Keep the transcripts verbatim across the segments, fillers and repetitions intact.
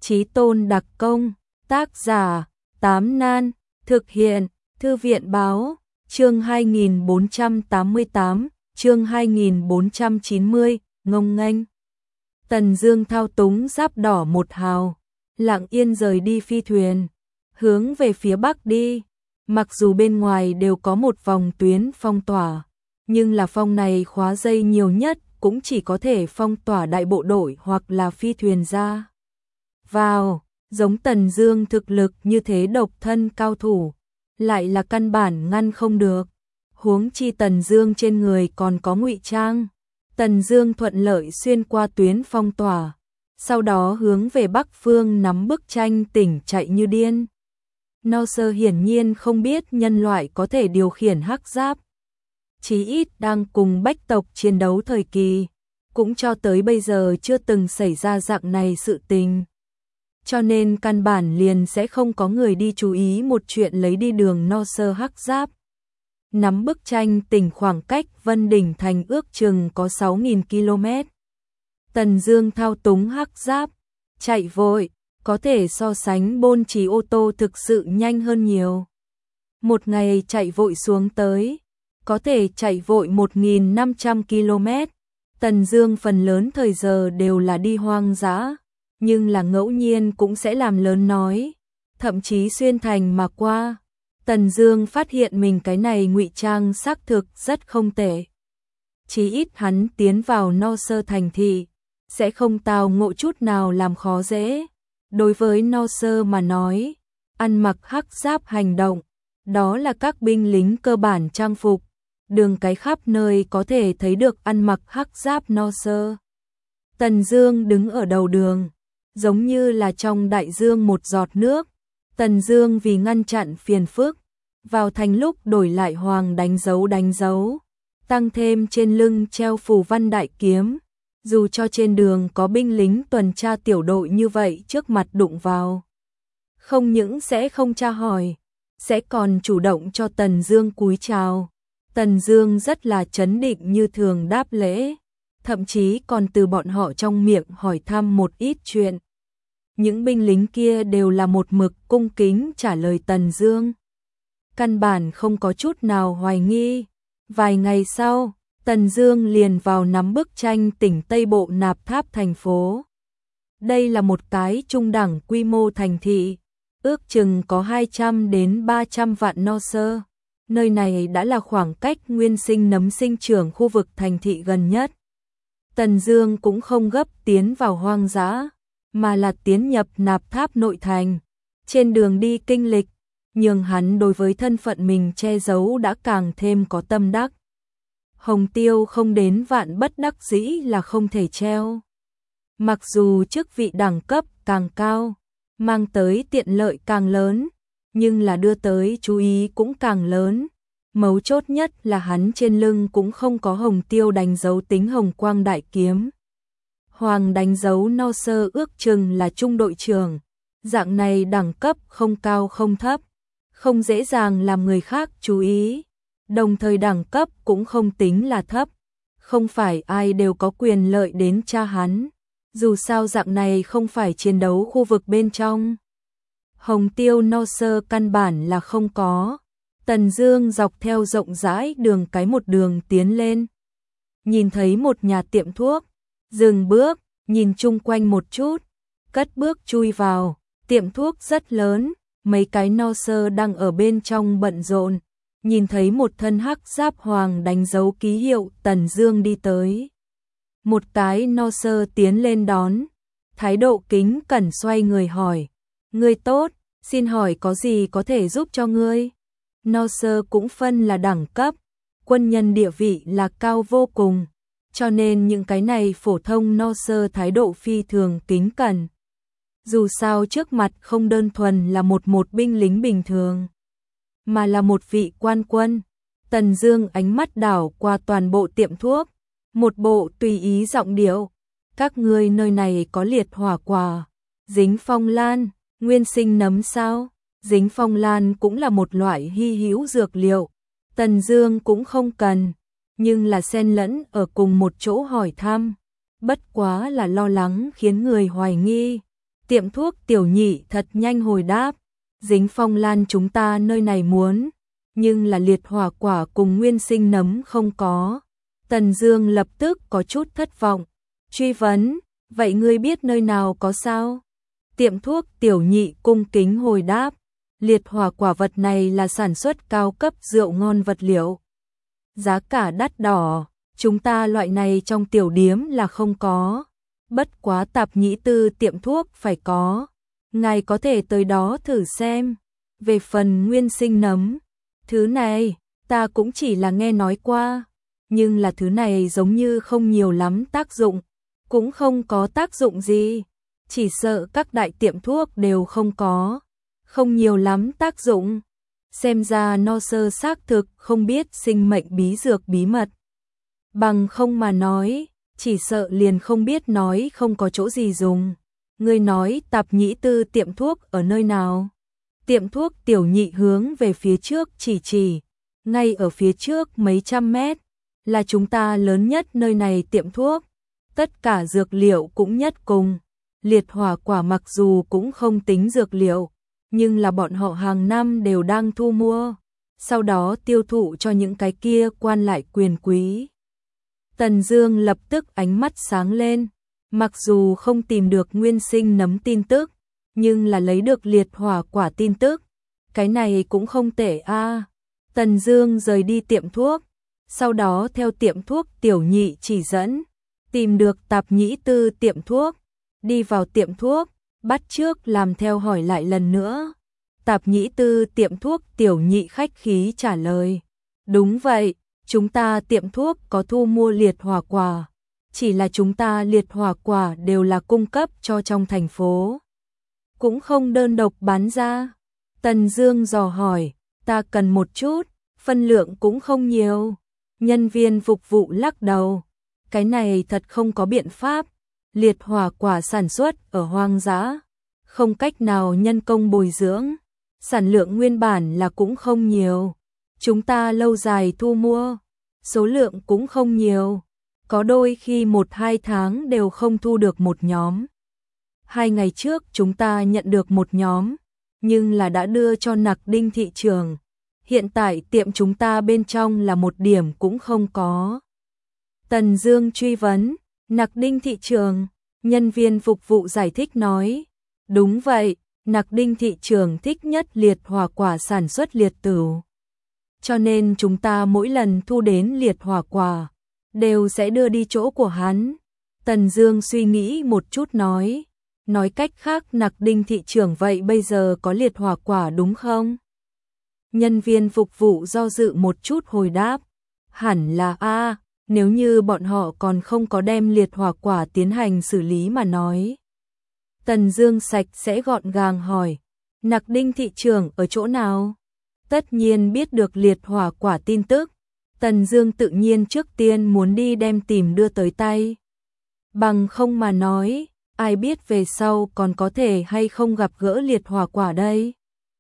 Chí Tôn đặc công, tác giả, Tám Nan, thực hiện, Thư viện báo, chương hai nghìn bốn trăm tám mươi tám, chương hai nghìn bốn trăm chín mươi, ngông nghênh. Tần Dương thao túng giáp đỏ một hào, lặng yên rời đi phi thuyền, hướng về phía bắc đi. Mặc dù bên ngoài đều có một vòng tuyến phong tỏa, nhưng là phong này khóa dây nhiều nhất cũng chỉ có thể phong tỏa đại bộ đội hoặc là phi thuyền ra vào. Giống Tần Dương thực lực như thế độc thân cao thủ, lại là căn bản ngăn không được. Huống chi Tần Dương trên người còn có ngụy trang. Tần Dương thuận lợi xuyên qua tuyến phong tỏa, sau đó hướng về bắc phương nắm bức tranh tỉnh chạy như điên. No Sơ hiển nhiên không biết nhân loại có thể điều khiển hắc giáp, chí ít đang cùng bách tộc chiến đấu thời kỳ, cũng cho tới bây giờ chưa từng xảy ra dạng này sự tình. Cho nên căn bản liền sẽ không có người đi chú ý một chuyện lấy đi đường No Sơ hắc giáp. Nắm bức tranh tỉnh khoảng cách Vân Đỉnh Thành ước chừng có sáu nghìn ki lô mét. Tần Dương thao túng hắc giáp, chạy vội, có thể so sánh bôn trì ô tô thực sự nhanh hơn nhiều. Một ngày chạy vội xuống tới, có thể chạy vội một nghìn năm trăm ki lô mét. Tần Dương phần lớn thời giờ đều là đi hoang dã, nhưng là ngẫu nhiên cũng sẽ làm lớn nói, thậm chí xuyên thành mà qua. Tần Dương phát hiện mình cái này ngụy trang xác thực rất không tệ. Chí ít hắn tiến vào No Sơ thành thị, sẽ không tao ngộ chút nào làm khó dễ. Đối với No Sơ mà nói, ăn mặc hắc giáp hành động, đó là các binh lính cơ bản trang phục, đường cái khắp nơi có thể thấy được ăn mặc hắc giáp No Sơ. Tần Dương đứng ở đầu đường, giống như là trong đại dương một giọt nước. Tần Dương vì ngăn chặn phiền phức, vào thành lúc đổi lại hoàng đánh dấu đánh dấu, tăng thêm trên lưng treo phù văn đại kiếm. Dù cho trên đường có binh lính tuần tra tiểu đội như vậy trước mặt đụng vào, không những sẽ không tra hỏi, sẽ còn chủ động cho Tần Dương cúi chào. Tần Dương rất là trấn định như thường đáp lễ, thậm chí còn từ bọn họ trong miệng hỏi thăm một ít chuyện. Những binh lính kia đều là một mực cung kính trả lời Tần Dương, căn bản không có chút nào hoài nghi. Vài ngày sau, Tần Dương liền vào nắm bức tranh tỉnh Tây Bộ Nạp Tháp thành phố. Đây là một cái trung đẳng quy mô thành thị, ước chừng có hai trăm đến ba trăm vạn No Sơ. Nơi này đã là khoảng cách nguyên sinh nấm sinh trưởng khu vực thành thị gần nhất. Tần Dương cũng không gấp tiến vào hoang dã, mà là tiến nhập Nạp Tháp nội thành. Trên đường đi kinh lịch, nhường hắn đối với thân phận mình che giấu đã càng thêm có tâm đắc. Hồng tiêu không đến vạn bất đắc dĩ là không thể treo. Mặc dù chức vị đẳng cấp càng cao, mang tới tiện lợi càng lớn, nhưng là đưa tới chú ý cũng càng lớn. Mấu chốt nhất là hắn trên lưng cũng không có hồng tiêu đánh dấu tính hồng quang đại kiếm. Hoàng đánh dấu No Sơ ước chừng là trung đội trưởng, dạng này đẳng cấp không cao không thấp, không dễ dàng làm người khác chú ý. Đồng thời đẳng cấp cũng không tính là thấp, không phải ai đều có quyền lợi đến tra hắn. Dù sao dạng này không phải chiến đấu khu vực bên trong. Hồng tiêu No Sơ căn bản là không có. Tần Dương dọc theo rộng rãi đường cái một đường tiến lên. Nhìn thấy một nhà tiệm thuốc, dừng bước, nhìn chung quanh một chút, cất bước chui vào. Tiệm thuốc rất lớn, mấy cái No Sơ đang ở bên trong bận rộn. Nhìn thấy một thân hắc giáp hoàng đánh dấu ký hiệu, Tần Dương đi tới. Một cái No Sơ tiến lên đón, thái độ kính cẩn xoay người hỏi: "Ngươi tốt, xin hỏi có gì có thể giúp cho ngươi?" No Sơ cũng phân là đẳng cấp, quân nhân địa vị là cao vô cùng, cho nên những cái này phổ thông No Sơ thái độ phi thường kính cẩn. Dù sao trước mặt không đơn thuần là một một binh lính bình thường, mà là một vị quan quân. Tần Dương ánh mắt đảo qua toàn bộ tiệm thuốc, một bộ tùy ý giọng điệu: "Các ngươi nơi này có liệt hỏa quả, dính phong lan, nguyên sinh nấm sao?" Dính phong lan cũng là một loại hy hữu dược liệu, Tần Dương cũng không cần, nhưng là xen lẫn ở cùng một chỗ hỏi thăm, bất quá là lo lắng khiến người hoài nghi. Tiệm thuốc Tiểu Nhị thật nhanh hồi đáp, dính phong lan chúng ta nơi này muốn, nhưng là liệt hỏa quả cùng nguyên sinh nấm không có. Tần Dương lập tức có chút thất vọng, truy vấn, vậy ngươi biết nơi nào có sao? Tiệm thuốc Tiểu Nhị cung kính hồi đáp, liệt hỏa quả vật này là sản xuất cao cấp rượu ngon vật liệu. Giá cả đắt đỏ, chúng ta loại này trong tiểu điếm là không có. Bất quá Tạp Nhĩ Tư tiệm thuốc phải có. Ngài có thể tới đó thử xem. Về phần nguyên sinh nấm, thứ này, ta cũng chỉ là nghe nói qua. Nhưng là thứ này giống như không nhiều lắm tác dụng. Cũng không có tác dụng gì. Chỉ sợ các đại tiệm thuốc đều không có. Không nhiều lắm tác dụng. Xem ra no sơ xác thực không biết sinh mệnh bí dược bí mật. Bằng không mà nói, chỉ sợ liền không biết nói không có chỗ gì dùng. Ngươi nói Tạp Nhĩ Tư tiệm thuốc ở nơi nào? Tiệm thuốc Tiểu Nhị hướng về phía trước chỉ chỉ, ngay ở phía trước mấy trăm mét, là chúng ta lớn nhất nơi này tiệm thuốc. Tất cả dược liệu cũng nhất cùng. Liệt hỏa quả mặc dù cũng không tính dược liệu, nhưng là bọn họ hàng năm đều đang thu mua, sau đó tiêu thụ cho những cái kia quan lại quyền quý. Tần Dương lập tức ánh mắt sáng lên, mặc dù không tìm được nguyên sinh nấm tin tức, nhưng là lấy được liệt hỏa quả tin tức, cái này cũng không tệ a. À. Tần Dương rời đi tiệm thuốc, sau đó theo tiệm thuốc Tiểu Nhị chỉ dẫn, tìm được Tạp Nhĩ Tư tiệm thuốc, đi vào tiệm thuốc, bắt trước làm theo hỏi lại lần nữa. Tạp Nhĩ Tư tiệm thuốc Tiểu Nhị khách khí trả lời, đúng vậy, chúng ta tiệm thuốc có thu mua liệt hỏa quả, chỉ là chúng ta liệt hỏa quả đều là cung cấp cho trong thành phố, cũng không đơn độc bán ra. Tần Dương dò hỏi, ta cần một chút, phân lượng cũng không nhiều. Nhân viên phục vụ lắc đầu, cái này thật không có biện pháp, liệt hỏa quả sản xuất ở hoang dã, không cách nào nhân công bồi dưỡng, sản lượng nguyên bản là cũng không nhiều. Chúng ta lâu dài thu mua, số lượng cũng không nhiều, có đôi khi một hai tháng đều không thu được một nhóm. Hai ngày trước chúng ta nhận được một nhóm, nhưng là đã đưa cho Nặc Đinh thị trường. Hiện tại tiệm chúng ta bên trong là một điểm cũng không có. Tần Dương truy vấn, Nặc Đinh thị trường, nhân viên phục vụ giải thích nói, đúng vậy, Nặc Đinh thị trường thích nhất liệt hỏa quả sản xuất liệt tửu. Cho nên chúng ta mỗi lần thu đến liệt hỏa quả, đều sẽ đưa đi chỗ của hắn. Tần Dương suy nghĩ một chút nói, nói cách khác Nặc Đinh thị trường vậy bây giờ có liệt hỏa quả đúng không? Nhân viên phục vụ do dự một chút hồi đáp, hẳn là a, nếu như bọn họ còn không có đem liệt hỏa quả tiến hành xử lý mà nói. Tần Dương sạch sẽ gọn gàng hỏi, Nặc Đinh thị trường ở chỗ nào? Tất nhiên biết được liệt hỏa quả tin tức, Tần Dương tự nhiên trước tiên muốn đi đem tìm đưa tới tay. Bằng không mà nói, ai biết về sau còn có thể hay không gặp gỡ liệt hỏa quả đây.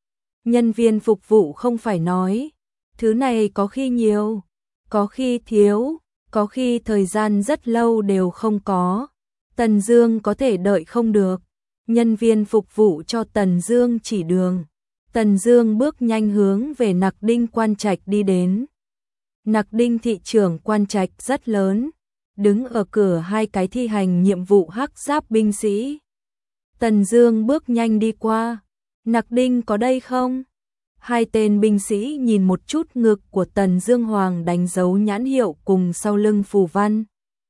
Nhân viên phục vụ không phải nói, thứ này có khi nhiều, có khi thiếu, có khi thời gian rất lâu đều không có. Tần Dương có thể đợi không được. Nhân viên phục vụ cho Tần Dương chỉ đường. Tần Dương bước nhanh hướng về Nặc Đinh quan trạch đi đến. Nặc Đinh thị trường quan trạch rất lớn, đứng ở cửa hai cái thi hành nhiệm vụ hắc giáp binh sĩ. Tần Dương bước nhanh đi qua, Nặc Đinh có đây không? Hai tên binh sĩ nhìn một chút ngực của Tần Dương Hoàng đánh dấu nhãn hiệu cùng sau lưng phù văn.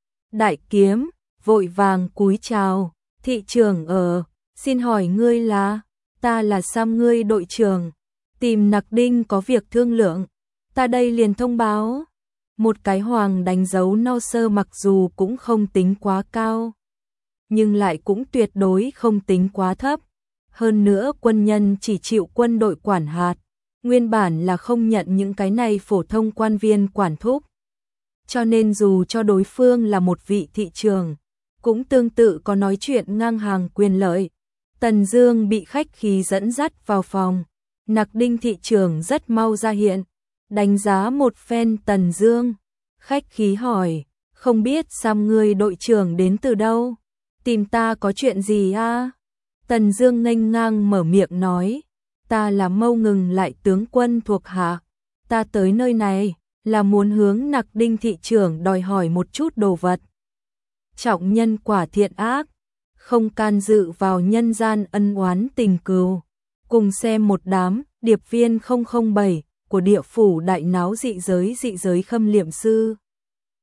Đại kiếm, vội vàng cúi chào, thị trưởng ở, xin hỏi ngươi là? Ta là Sam ngươi đội trưởng, tìm Nặc Đinh có việc thương lượng, ta đây liền thông báo. Một cái hoàng đánh dấu no sơ mặc dù cũng không tính quá cao, nhưng lại cũng tuyệt đối không tính quá thấp. Hơn nữa quân nhân chỉ chịu quân đội quản hạt, nguyên bản là không nhận những cái này phổ thông quan viên quản thúc. Cho nên dù cho đối phương là một vị thị trường, cũng tương tự có nói chuyện ngang hàng quyền lợi. Tần Dương bị khách khí dẫn dắt vào phòng, Nặc Đinh thị trường rất mau ra hiện, đánh giá một phen Tần Dương, khách khí hỏi, không biết Sam ngươi đội trưởng đến từ đâu, tìm ta có chuyện gì a? Tần Dương nghênh ngang mở miệng nói, ta là Mâu Ngừng lại tướng quân thuộc hạ, ta tới nơi này là muốn hướng Nặc Đinh thị trưởng đòi hỏi một chút đồ vật. Trọng nhân quả thiện ác, không can dự vào nhân gian ân oán tình cừu. Cùng xem một đám điệp viên không không bảy của địa phủ đại náo dị giới dị giới Khâm Liệm Sư.